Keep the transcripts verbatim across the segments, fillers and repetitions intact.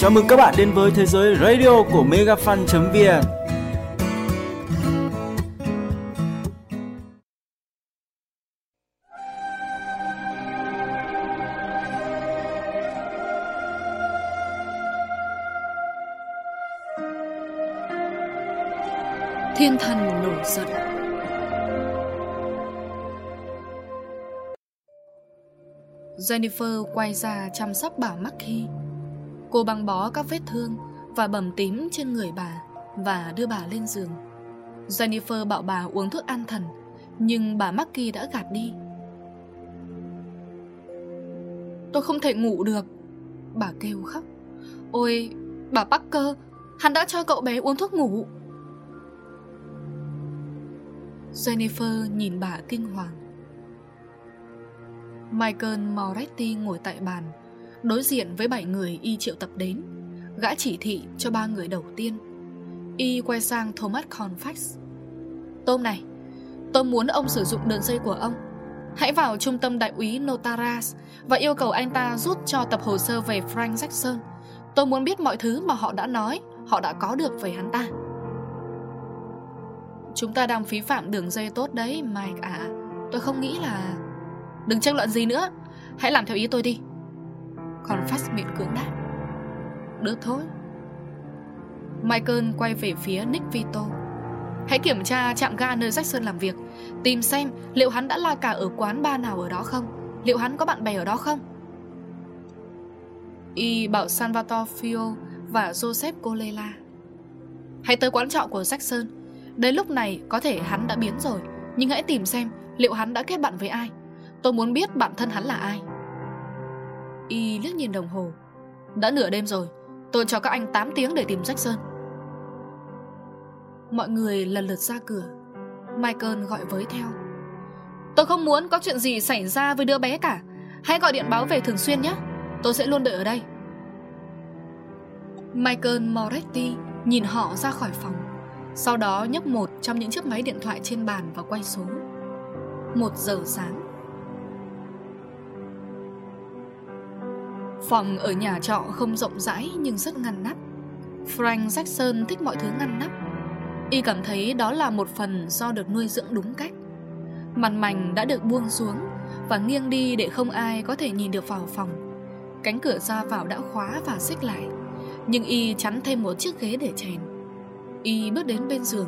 Chào mừng các bạn đến với thế giới radio của megafan chấm vn. Thiên thần nổi giận. Jennifer quay ra chăm sóc bà Maggie. Cô băng bó các vết thương và bầm tím trên người bà và đưa bà lên giường. Jennifer bảo bà uống thuốc an thần, nhưng bà Maggie đã gạt đi. Tôi không thể ngủ được, bà kêu khóc. Ôi, bà Parker, hắn đã cho cậu bé uống thuốc ngủ. Jennifer nhìn bà kinh hoàng. Michael Moretti ngồi tại bàn, đối diện với bảy người y triệu tập đến. Gã chỉ thị cho ba người đầu tiên. Y quay sang Thomas Colfax. Tôm này, tôi muốn ông sử dụng đường dây của ông. Hãy vào trung tâm đại úy Notaras và yêu cầu anh ta rút cho tập hồ sơ về Frank Jackson. Tôi muốn biết mọi thứ mà họ đã nói, họ đã có được về hắn ta. Chúng ta đang phí phạm đường dây tốt đấy, Mike ạ. À, tôi không nghĩ là... Đừng tranh luận gì nữa, hãy làm theo ý tôi đi. Colfax miễn cưỡng đáp. Được thôi. Michael quay về phía Nick Vito. Hãy kiểm tra trạm ga nơi Jackson làm việc, tìm xem liệu hắn đã la cà ở quán bar nào ở đó không, liệu hắn có bạn bè ở đó không. Y bảo Salvatore Fio và Joseph Colela. Hãy tới quán trọ của Jackson. Đến lúc này có thể hắn đã biến rồi, nhưng hãy tìm xem liệu hắn đã kết bạn với ai. Tôi muốn biết bản thân hắn là ai. Y liếc nhìn đồng hồ. Đã nửa đêm rồi, tôi cho các anh tám tiếng để tìm Jackson. Mọi người lần lượt ra cửa. Michael gọi với theo. Tôi không muốn có chuyện gì xảy ra với đứa bé cả. Hãy gọi điện báo về thường xuyên nhé. Tôi sẽ luôn đợi ở đây. Michael Moretti nhìn họ ra khỏi phòng, sau đó nhấc một trong những chiếc máy điện thoại trên bàn và quay số. Một giờ sáng. Phòng ở nhà trọ không rộng rãi nhưng rất ngăn nắp. Frank Jackson thích mọi thứ ngăn nắp. Y cảm thấy đó là một phần do được nuôi dưỡng đúng cách. Màn mảnh đã được buông xuống và nghiêng đi để không ai có thể nhìn được vào phòng. Cánh cửa ra vào đã khóa và xích lại, nhưng Y chắn thêm một chiếc ghế để chèn. Y bước đến bên giường.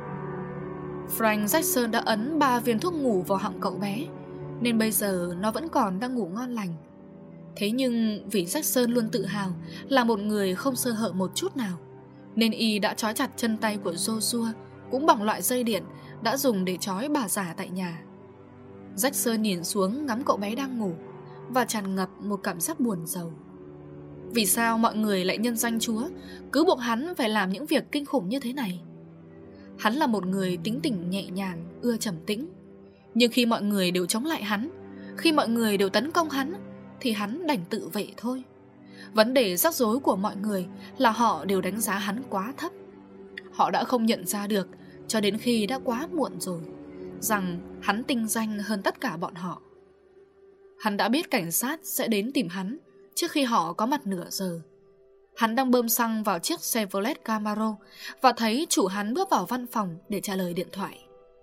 Frank Jackson đã ấn ba viên thuốc ngủ vào họng cậu bé, nên bây giờ nó vẫn còn đang ngủ ngon lành. Thế nhưng vì Jackson luôn tự hào là một người không sơ hở một chút nào, nên Y đã trói chặt chân tay của Joshua cũng bằng loại dây điện đã dùng để trói bà già tại nhà. Jackson nhìn xuống ngắm cậu bé đang ngủ và tràn ngập một cảm giác buồn rầu. Vì sao mọi người lại nhân danh Chúa cứ buộc hắn phải làm những việc kinh khủng như thế này? Hắn là một người tính tình nhẹ nhàng, ưa trầm tĩnh. Nhưng khi mọi người đều chống lại hắn, khi mọi người đều tấn công hắn, thì hắn đành tự vệ thôi. Vấn đề rắc rối của mọi người là họ đều đánh giá hắn quá thấp. Họ đã không nhận ra được cho đến khi đã quá muộn rồi rằng hắn tinh danh hơn tất cả bọn họ. Hắn đã biết cảnh sát sẽ đến tìm hắn trước khi họ có mặt nửa giờ. Hắn đang bơm xăng vào chiếc Chevrolet Camaro và thấy chủ hắn bước vào văn phòng để trả lời điện thoại.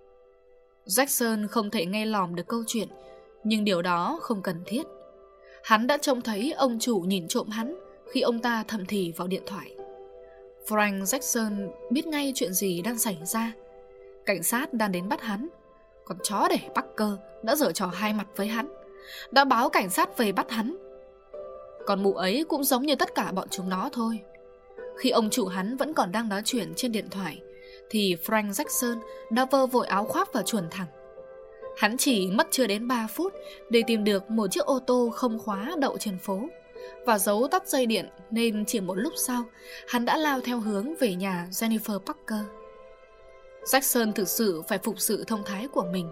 Jackson không thể nghe lỏm được câu chuyện, nhưng điều đó không cần thiết. Hắn đã trông thấy ông chủ nhìn trộm hắn khi ông ta thầm thì vào điện thoại. Frank Jackson biết ngay chuyện gì đang xảy ra. Cảnh sát đang đến bắt hắn. Còn chó đẻ Parker đã giở trò hai mặt với hắn, đã báo cảnh sát về bắt hắn. Còn mụ ấy cũng giống như tất cả bọn chúng nó thôi. Khi ông chủ hắn vẫn còn đang nói chuyện trên điện thoại, thì Frank Jackson đã vơ vội áo khoác và chuồn thẳng. Hắn chỉ mất chưa đến ba phút để tìm được một chiếc ô tô không khóa đậu trên phố và giấu tắt dây điện, nên chỉ một lúc sau hắn đã lao theo hướng về nhà Jennifer Parker. Jackson thực sự phải phục sự thông thái của mình.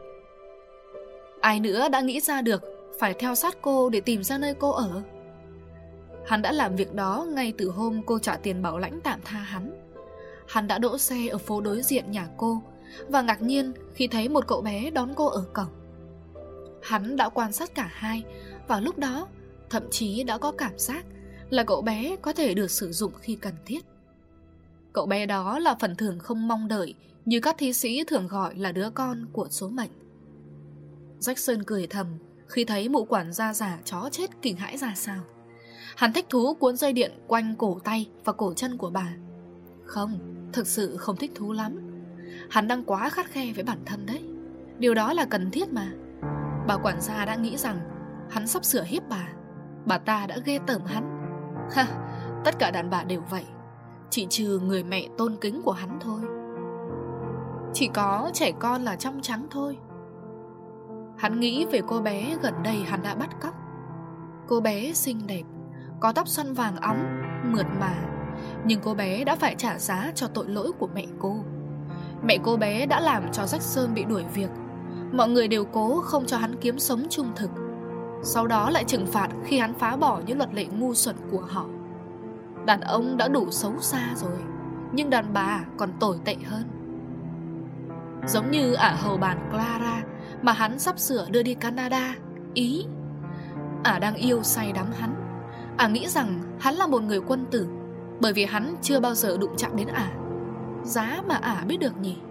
Ai nữa đã nghĩ ra được phải theo sát cô để tìm ra nơi cô ở? Hắn đã làm việc đó ngay từ hôm cô trả tiền bảo lãnh tạm tha hắn. Hắn đã đỗ xe ở phố đối diện nhà cô và ngạc nhiên khi thấy một cậu bé đón cô ở cổng. Hắn đã quan sát cả hai, và lúc đó thậm chí đã có cảm giác là cậu bé có thể được sử dụng khi cần thiết. Cậu bé đó là phần thưởng không mong đợi, như các thi sĩ thường gọi là đứa con của số mệnh. Jackson cười thầm khi thấy mụ quản gia già chó chết kinh hãi ra sao. Hắn thích thú cuốn dây điện quanh cổ tay và cổ chân của bà. Không, thực sự không thích thú lắm. Hắn đang quá khắt khe với bản thân đấy. Điều đó là cần thiết mà. Bà quản gia đã nghĩ rằng hắn sắp sửa hiếp bà. Bà ta đã ghê tởm hắn. Ha, tất cả đàn bà đều vậy, chỉ trừ người mẹ tôn kính của hắn thôi. Chỉ có trẻ con là trong trắng thôi. Hắn nghĩ về cô bé gần đây hắn đã bắt cóc. Cô bé xinh đẹp, có tóc xoăn vàng óng, mượt mà. Nhưng cô bé đã phải trả giá cho tội lỗi của mẹ cô. Mẹ cô bé đã làm cho Jackson bị đuổi việc. Mọi người đều cố không cho hắn kiếm sống trung thực, sau đó lại trừng phạt khi hắn phá bỏ những luật lệ ngu xuẩn của họ. Đàn ông đã đủ xấu xa rồi, nhưng đàn bà còn tồi tệ hơn. Giống như ả hầu bàn Clara mà hắn sắp sửa đưa đi Canada, Ý. Ả đang yêu say đắm hắn. Ả nghĩ rằng hắn là một người quân tử, bởi vì hắn chưa bao giờ đụng chạm đến ả. Giá mà ả biết được nhỉ?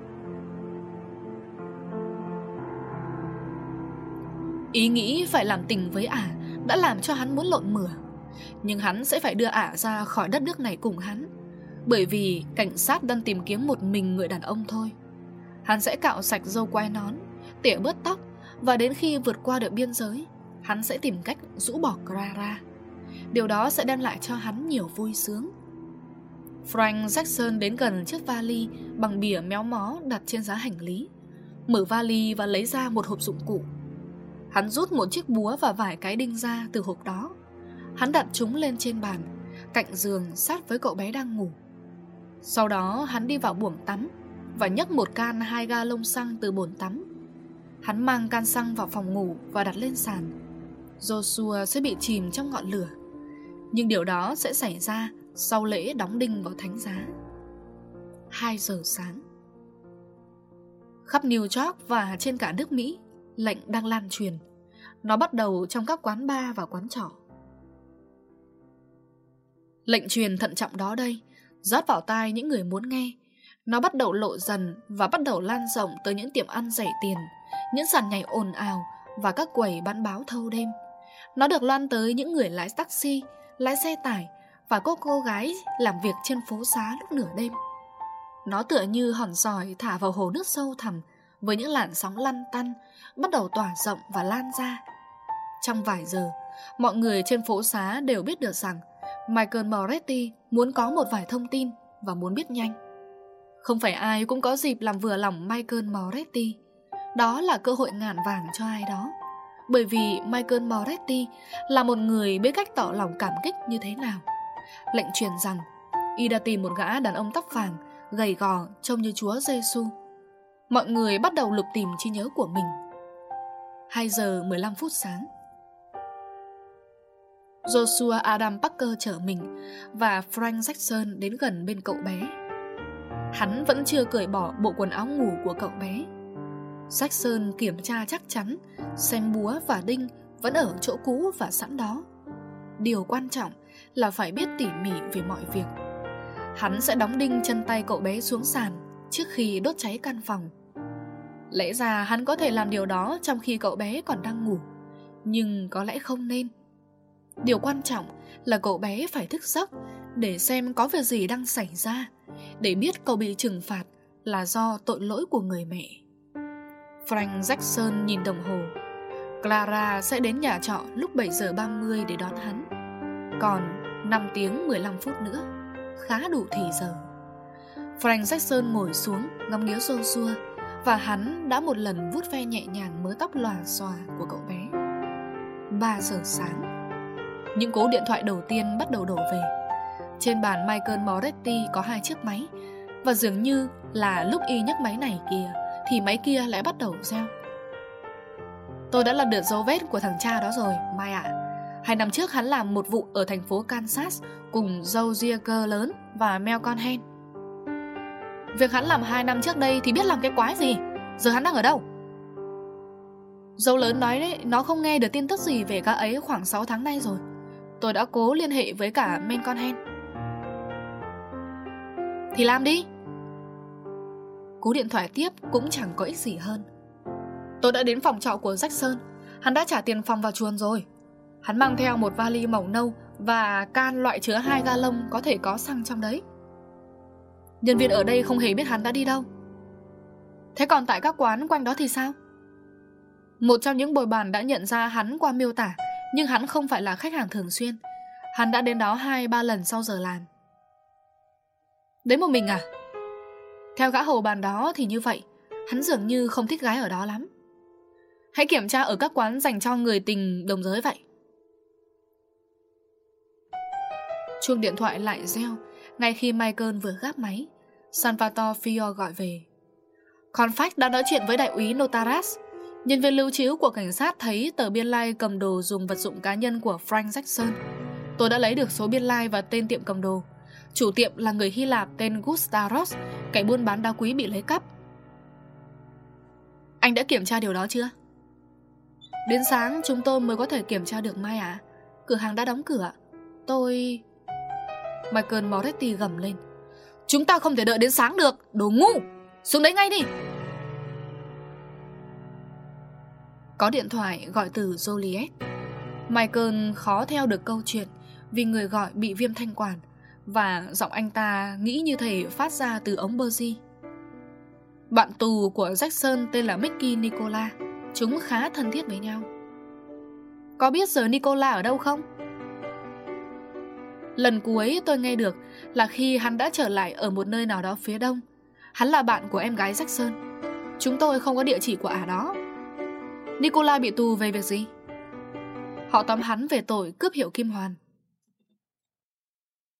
Ý nghĩ phải làm tình với ả đã làm cho hắn muốn lộn mửa. Nhưng hắn sẽ phải đưa ả ra khỏi đất nước này cùng hắn, bởi vì cảnh sát đang tìm kiếm một mình người đàn ông thôi. Hắn sẽ cạo sạch râu quai nón, tỉa bớt tóc, và đến khi vượt qua được biên giới, hắn sẽ tìm cách rũ bỏ Clara. Điều đó sẽ đem lại cho hắn nhiều vui sướng. Frank Jackson đến gần chiếc vali bằng bìa méo mó đặt trên giá hành lý, mở vali và lấy ra một hộp dụng cụ. Hắn rút một chiếc búa và vài cái đinh ra từ hộp đó. Hắn đặt chúng lên trên bàn, cạnh giường sát với cậu bé đang ngủ. Sau đó hắn đi vào buồng tắm và nhấc một can hai ga lông xăng từ bồn tắm. Hắn mang can xăng vào phòng ngủ và đặt lên sàn. Joshua sẽ bị chìm trong ngọn lửa, nhưng điều đó sẽ xảy ra sau lễ đóng đinh vào thánh giá. Hai giờ sáng. Khắp New York và trên cả nước Mỹ, lệnh đang lan truyền. Nó bắt đầu trong các quán bar và quán trọ. Lệnh truyền thận trọng đó đây rót vào tai những người muốn nghe. Nó bắt đầu lộ dần và bắt đầu lan rộng tới những tiệm ăn rẻ tiền, những sàn nhảy ồn ào và các quầy bán báo thâu đêm. Nó được loan tới những người lái taxi, lái xe tải và các cô gái làm việc trên phố xá lúc nửa đêm. Nó tựa như hòn sỏi thả vào hồ nước sâu thẳm, với những làn sóng lăn tăn bắt đầu tỏa rộng và lan ra. Trong vài giờ, mọi người trên phố xá đều biết được rằng Michael Moretti muốn có một vài thông tin và muốn biết nhanh. Không phải ai cũng có dịp làm vừa lòng Michael Moretti. Đó là cơ hội ngàn vàng cho ai đó, bởi vì Michael Moretti là một người biết cách tỏ lòng cảm kích như thế nào. Lệnh truyền rằng y đã tìm một gã đàn ông tóc vàng, gầy gò, trông như Chúa Giêsu. Mọi người bắt đầu lục tìm trí nhớ của mình. Hai giờ mười lăm phút sáng. Joshua Adam Parker chở mình và Frank Jackson đến gần bên cậu bé. Hắn vẫn chưa cởi bỏ bộ quần áo ngủ của cậu bé. Jackson kiểm tra chắc chắn xem búa và đinh vẫn ở chỗ cũ và sẵn đó. Điều quan trọng là phải biết tỉ mỉ về mọi việc. Hắn sẽ đóng đinh chân tay cậu bé xuống sàn trước khi đốt cháy căn phòng. Lẽ ra hắn có thể làm điều đó trong khi cậu bé còn đang ngủ, nhưng có lẽ không nên. Điều quan trọng là cậu bé phải thức giấc để xem có việc gì đang xảy ra, để biết cậu bị trừng phạt là do tội lỗi của người mẹ. Frank Jackson nhìn đồng hồ. Clara sẽ đến nhà trọ lúc bảy giờ ba mươi để đón hắn. Còn năm tiếng mười lăm phút nữa, khá đủ thì giờ. Frank Jackson ngồi xuống ngắm nghía Joshua, và hắn đã một lần vuốt ve nhẹ nhàng mớ tóc lòa xòa của cậu bé. Ba giờ sáng. Những cú điện thoại đầu tiên bắt đầu đổ về. Trên bàn Michael Moretti có hai chiếc máy, và dường như là lúc y nhấc máy này kìa thì máy kia lại bắt đầu reo. Tôi đã lật được dấu vết của thằng cha đó rồi, Mai ạ. Hai năm trước hắn làm một vụ ở thành phố Kansas cùng Joe Giger lớn và Mel Conhen. Việc hắn làm hai năm trước đây thì biết làm cái quái gì. Giờ hắn đang ở đâu? Joe lớn nói đấy, nó không nghe được tin tức gì về gã ấy khoảng sáu tháng nay rồi. Tôi đã cố liên hệ với cả Menconhen. Thì làm đi. Cú điện thoại tiếp cũng chẳng có ích gì hơn. Tôi đã đến phòng trọ của Jackson. Hắn đã trả tiền phòng vào chuồng rồi. Hắn mang theo một vali màu nâu và can loại chứa hai ga lông có thể có xăng trong đấy. Nhân viên ở đây không hề biết hắn đã đi đâu. Thế còn tại các quán quanh đó thì sao? Một trong những bồi bàn đã nhận ra hắn qua miêu tả, nhưng hắn không phải là khách hàng thường xuyên. Hắn đã đến đó hai ba lần sau giờ làm. Đến một mình à? Theo gã hầu bàn đó thì như vậy. Hắn dường như không thích gái ở đó lắm. Hãy kiểm tra ở các quán dành cho người tình đồng giới vậy. Chuông điện thoại lại reo. Ngay khi Michael vừa gáp máy, Salvatore Fior gọi về. Confax đã nói chuyện với đại úy Notaras. Nhân viên lưu trữ của cảnh sát thấy tờ biên lai cầm đồ dùng vật dụng cá nhân của Frank Jackson. Tôi đã lấy được số biên lai và tên tiệm cầm đồ. Chủ tiệm là người Hy Lạp tên Gustaros, kẻ buôn bán đá quý bị lấy cắp. Anh đã kiểm tra điều đó chưa? Đến sáng chúng tôi mới có thể kiểm tra được Mai ạ. À. Cửa hàng đã đóng cửa. Tôi... Michael Moretti gầm lên. Chúng ta không thể đợi đến sáng được. Đồ ngu. Xuống đấy ngay đi. Có điện thoại gọi từ Joliet. Michael khó theo được câu chuyện vì người gọi bị viêm thanh quản, và giọng anh ta nghĩ như thể phát ra từ ống Bergy. Bạn tù của Jackson tên là Mickey Nicola. Chúng khá thân thiết với nhau. Có biết giờ Nicola ở đâu không? Lần cuối tôi nghe được là khi hắn đã trở lại ở một nơi nào đó phía đông. Hắn là bạn của em gái Jackson. Chúng tôi không có địa chỉ của ả đó. Nicola bị tù về việc gì? Họ tóm hắn về tội cướp hiệu kim hoàn.